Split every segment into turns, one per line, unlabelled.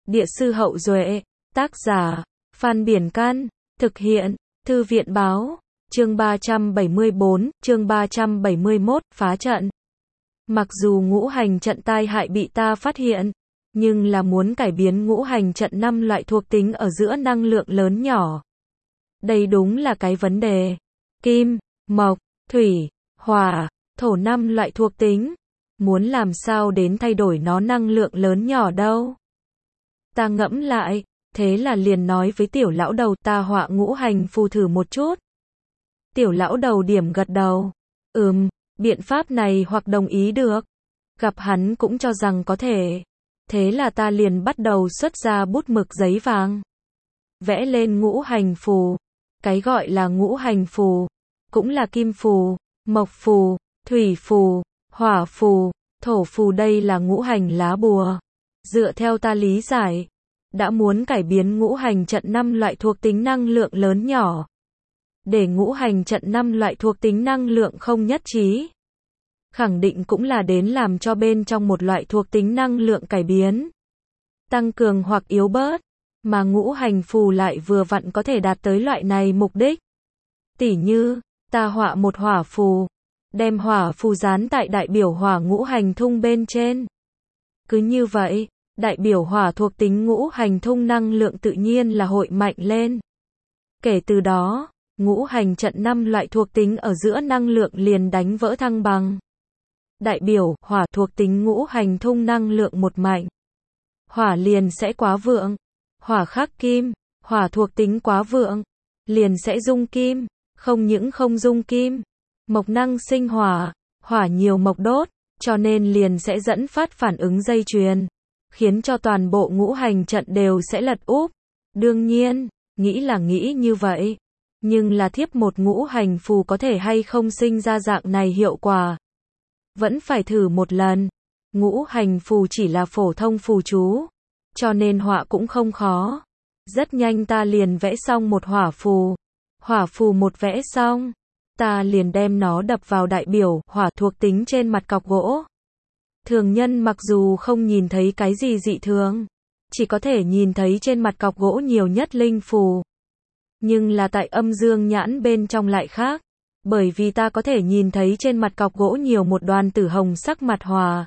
Địa sư Hậu Duệ, tác giả, Phan Biển Can, thực hiện, Thư viện Báo, chương 374, chương 371, phá trận. Mặc dù ngũ hành trận tai hại bị ta phát hiện, nhưng là muốn cải biến ngũ hành trận 5 loại thuộc tính ở giữa năng lượng lớn nhỏ. Đây đúng là cái vấn đề. Kim, mộc, thủy, hỏa, thổ 5 loại thuộc tính. Muốn làm sao đến thay đổi nó năng lượng lớn nhỏ đâu. Ta ngẫm lại, thế là liền nói với tiểu lão đầu ta họa ngũ hành phù thử một chút. Tiểu lão đầu điểm gật đầu. Biện pháp này hoặc đồng ý được. Gặp hắn cũng cho rằng có thể. Thế là ta liền bắt đầu xuất ra bút mực giấy vàng. Vẽ lên ngũ hành phù. Cái gọi là ngũ hành phù, cũng là kim phù, mộc phù, thủy phù, hỏa phù, thổ phù, đây là ngũ hành lá bùa. Dựa theo ta lý giải, đã muốn cải biến ngũ hành trận 5 loại thuộc tính năng lượng lớn nhỏ. Để ngũ hành trận 5 loại thuộc tính năng lượng không nhất trí. Khẳng định cũng là đến làm cho bên trong một loại thuộc tính năng lượng cải biến. Tăng cường hoặc yếu bớt. Mà ngũ hành phù lại vừa vặn có thể đạt tới loại này mục đích. Tỉ như, ta họa một hỏa phù. Đem hỏa phù dán tại đại biểu hỏa ngũ hành thung bên trên. Cứ như vậy, đại biểu hỏa thuộc tính ngũ hành thung năng lượng tự nhiên là hội mạnh lên. Kể từ đó, ngũ hành trận 5 loại thuộc tính ở giữa năng lượng liền đánh vỡ thăng bằng. Đại biểu hỏa thuộc tính ngũ hành thung năng lượng một mạnh. Hỏa liền sẽ quá vượng. Hỏa khắc kim, hỏa thuộc tính quá vượng, liền sẽ dung kim, không những không dung kim. Mộc năng sinh hỏa, hỏa nhiều mộc đốt, cho nên liền sẽ dẫn phát phản ứng dây chuyền, khiến cho toàn bộ ngũ hành trận đều sẽ lật úp. Đương nhiên, nghĩ là nghĩ như vậy, nhưng là thiếp một ngũ hành phù có thể hay không sinh ra dạng này hiệu quả. Vẫn phải thử một lần. Ngũ hành phù chỉ là phổ thông phù chú, cho nên họa cũng không khó. Rất nhanh ta liền vẽ xong một hỏa phù. Hỏa phù một vẽ xong, ta liền đem nó đập vào đại biểu hỏa thuộc tính trên mặt cọc gỗ. Thường nhân mặc dù không nhìn thấy cái gì dị thường, chỉ có thể nhìn thấy trên mặt cọc gỗ nhiều nhất linh phù. Nhưng là tại âm dương nhãn bên trong lại khác, bởi vì ta có thể nhìn thấy trên mặt cọc gỗ nhiều một đoàn tử hồng sắc mặt hỏa.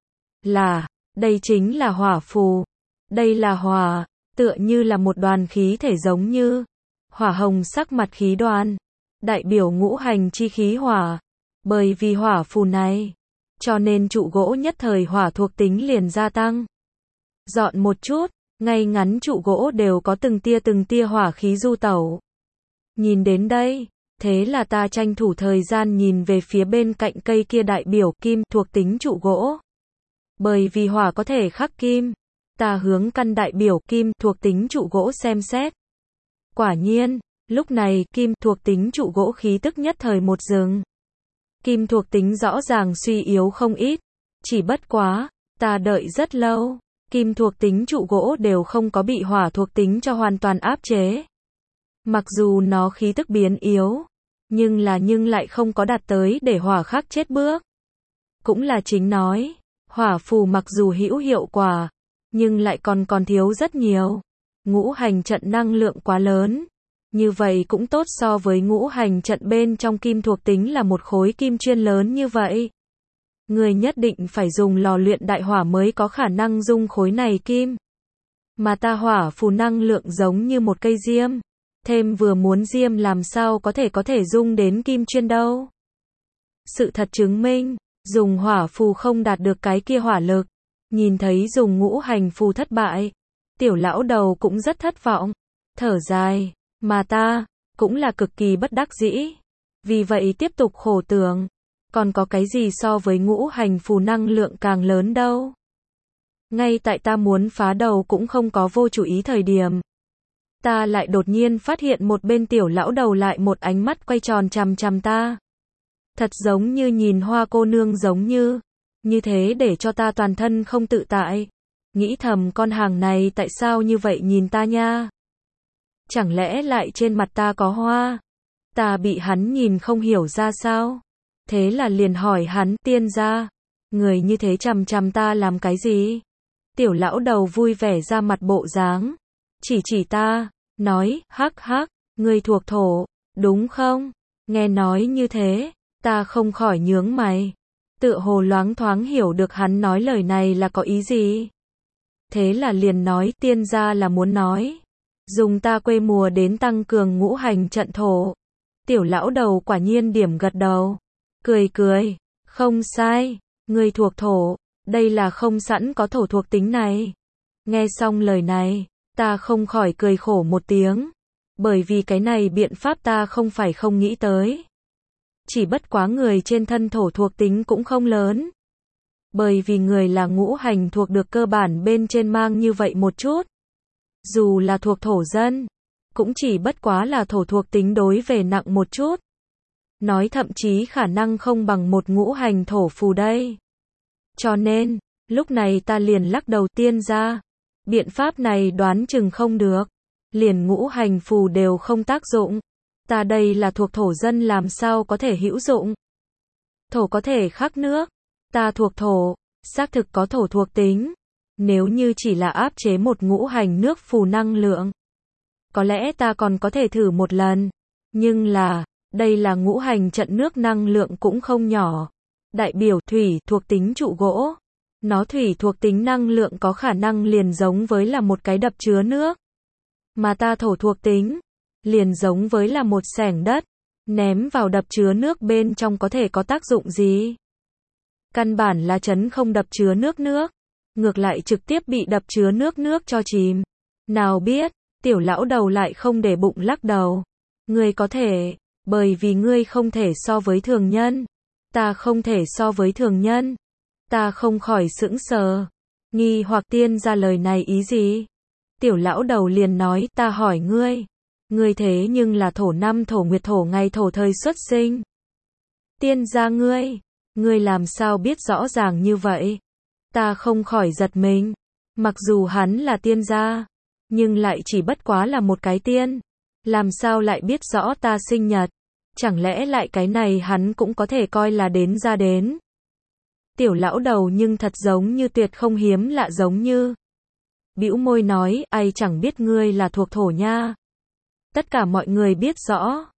Đây chính là hỏa phù. Đây là hỏa, tựa như là một đoàn khí thể giống như hỏa hồng sắc mặt khí đoàn, đại biểu ngũ hành chi khí hỏa. Bởi vì hỏa phù này, cho nên trụ gỗ nhất thời hỏa thuộc tính liền gia tăng. Dọn một chút, ngay ngắn trụ gỗ đều có từng tia hỏa khí du tẩu. Nhìn đến đây, thế là ta tranh thủ thời gian nhìn về phía bên cạnh cây kia đại biểu kim thuộc tính trụ gỗ. Bởi vì hỏa có thể khắc kim. Ta hướng căn đại biểu kim thuộc tính trụ gỗ xem xét. Quả nhiên, lúc này kim thuộc tính trụ gỗ khí tức nhất thời một dừng. Kim thuộc tính rõ ràng suy yếu không ít. Chỉ bất quá, ta đợi rất lâu, kim thuộc tính trụ gỗ đều không có bị hỏa thuộc tính cho hoàn toàn áp chế. Mặc dù nó khí tức biến yếu, nhưng lại không có đạt tới để hỏa khắc chết bước. Cũng là chính nói, hỏa phù mặc dù hữu hiệu quả, nhưng lại còn thiếu rất nhiều. Ngũ hành trận năng lượng quá lớn. Như vậy cũng tốt so với ngũ hành trận bên trong kim thuộc tính là một khối kim chuyên lớn như vậy. Người nhất định phải dùng lò luyện đại hỏa mới có khả năng dung khối này kim. Mà ta hỏa phù năng lượng giống như một cây diêm. Thêm vừa muốn diêm làm sao có thể dung đến kim chuyên đâu. Sự thật chứng minh, dùng hỏa phù không đạt được cái kia hỏa lực. Nhìn thấy dùng ngũ hành phù thất bại, tiểu lão đầu cũng rất thất vọng, thở dài, mà ta cũng là cực kỳ bất đắc dĩ. Vì vậy tiếp tục khổ tưởng, còn có cái gì so với ngũ hành phù năng lượng càng lớn đâu. Ngay tại ta muốn phá đầu cũng không có vô chủ ý thời điểm, ta lại đột nhiên phát hiện một bên tiểu lão đầu lại một ánh mắt quay tròn chằm chằm ta. Thật giống như nhìn hoa cô nương giống như thế để cho ta toàn thân không tự tại. Nghĩ thầm con hàng này tại sao như vậy nhìn ta nha? Chẳng lẽ lại trên mặt ta có hoa? Ta bị hắn nhìn không hiểu ra sao? Thế là liền hỏi hắn, tiên gia, người như thế chằm chằm ta làm cái gì? Tiểu lão đầu vui vẻ ra mặt bộ dáng. Chỉ ta, nói, hắc hắc, ngươi thuộc thổ, đúng không? Nghe nói như thế, ta không khỏi nhướng mày. Tựa hồ loáng thoáng hiểu được hắn nói lời này là có ý gì. Thế là liền nói tiên gia là muốn nói. Dùng ta quê mùa đến tăng cường ngũ hành trận thổ. Tiểu lão đầu quả nhiên điểm gật đầu. Cười, không sai, ngươi thuộc thổ, đây là không sẵn có thổ thuộc tính này. Nghe xong lời này, ta không khỏi cười khổ một tiếng. Bởi vì cái này biện pháp ta không phải không nghĩ tới. Chỉ bất quá người trên thân thổ thuộc tính cũng không lớn. Bởi vì người là ngũ hành thuộc được cơ bản bên trên mang như vậy một chút. Dù là thuộc thổ dân, cũng chỉ bất quá là thổ thuộc tính đối về nặng một chút. Nói thậm chí khả năng không bằng một ngũ hành thổ phù đây. Cho nên, lúc này ta liền lắc đầu tiên ra. Biện pháp này đoán chừng không được. Liền ngũ hành phù đều không tác dụng. Ta đây là thuộc thổ dân làm sao có thể hữu dụng. Thổ có thể khắc nước. Ta thuộc thổ, xác thực có thổ thuộc tính. Nếu như chỉ là áp chế một ngũ hành nước phù năng lượng, có lẽ ta còn có thể thử một lần. Nhưng là, đây là ngũ hành trận nước năng lượng cũng không nhỏ. Đại biểu thủy thuộc tính trụ gỗ. Nó thủy thuộc tính năng lượng có khả năng liền giống với là một cái đập chứa nước. Mà ta thổ thuộc tính, liền giống với là một xẻng đất. Ném vào đập chứa nước bên trong có thể có tác dụng gì? Căn bản là chấn không đập chứa nước. Ngược lại trực tiếp bị đập chứa nước cho chìm. Nào biết, tiểu lão đầu lại không để bụng lắc đầu. Ngươi có thể, bởi vì ngươi không thể so với thường nhân. Ta không thể so với thường nhân. Ta không khỏi sững sờ. Nghi hoặc tiên ra lời này ý gì? Tiểu lão đầu liền nói ta hỏi ngươi. Ngươi thế nhưng là thổ năm thổ nguyệt thổ ngày thổ thời xuất sinh. Tiên gia ngươi làm sao biết rõ ràng như vậy? Ta không khỏi giật mình. Mặc dù hắn là tiên gia, nhưng lại chỉ bất quá là một cái tiên. Làm sao lại biết rõ ta sinh nhật? Chẳng lẽ lại cái này hắn cũng có thể coi là đến ra đến? Tiểu lão đầu nhưng thật giống như tuyệt không hiếm lạ giống như. Bĩu môi nói, ai chẳng biết ngươi là thuộc thổ nha. Tất cả mọi người biết rõ.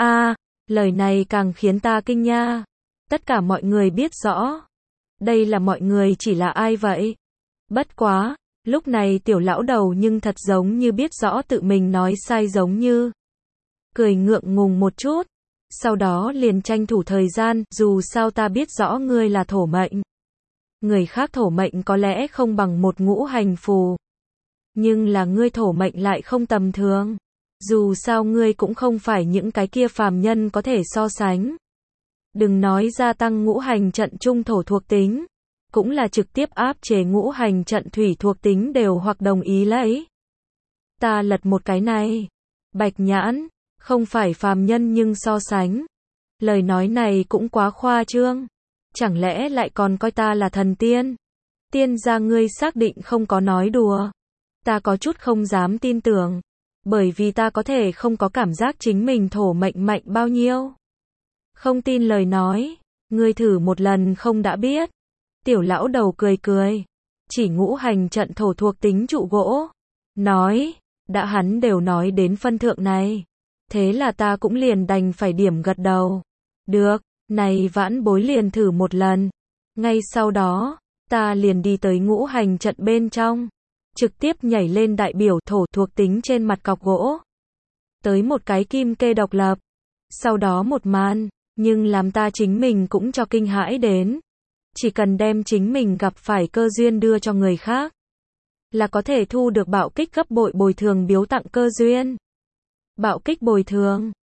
Lời này càng khiến ta kinh nha. Tất cả mọi người biết rõ. Đây là mọi người chỉ là ai vậy? Bất quá, lúc này tiểu lão đầu nhưng thật giống như biết rõ tự mình nói sai giống như. Cười ngượng ngùng một chút. Sau đó liền tranh thủ thời gian, dù sao ta biết rõ ngươi là thổ mệnh. Người khác thổ mệnh có lẽ không bằng một ngũ hành phù. Nhưng là ngươi thổ mệnh lại không tầm thường. Dù sao ngươi cũng không phải những cái kia phàm nhân có thể so sánh. Đừng nói gia tăng ngũ hành trận trung thổ thuộc tính. Cũng là trực tiếp áp chế ngũ hành trận thủy thuộc tính đều hoặc đồng ý lấy. Ta lật một cái này. Bạch nhãn, không phải phàm nhân nhưng so sánh. Lời nói này cũng quá khoa trương. Chẳng lẽ lại còn coi ta là thần tiên? Tiên gia ngươi xác định không có nói đùa. Ta có chút không dám tin tưởng. Bởi vì ta có thể không có cảm giác chính mình thổ mệnh mạnh bao nhiêu. Không tin lời nói, ngươi thử một lần không đã biết. Tiểu lão đầu cười. Chỉ ngũ hành trận thổ thuộc tính trụ gỗ. Nói, đã hắn đều nói đến phân thượng này. Thế là ta cũng liền đành phải điểm gật đầu. Được, này vãn bối liền thử một lần. Ngay sau đó, ta liền đi tới ngũ hành trận bên trong. Trực tiếp nhảy lên đại biểu thổ thuộc tính trên mặt cọc gỗ. Tới một cái kim kê độc lập. Sau đó một màn, nhưng làm ta chính mình cũng cho kinh hãi đến. Chỉ cần đem chính mình gặp phải cơ duyên đưa cho người khác, là có thể thu được bạo kích gấp bội bồi thường biếu tặng cơ duyên. Bạo kích bồi thường,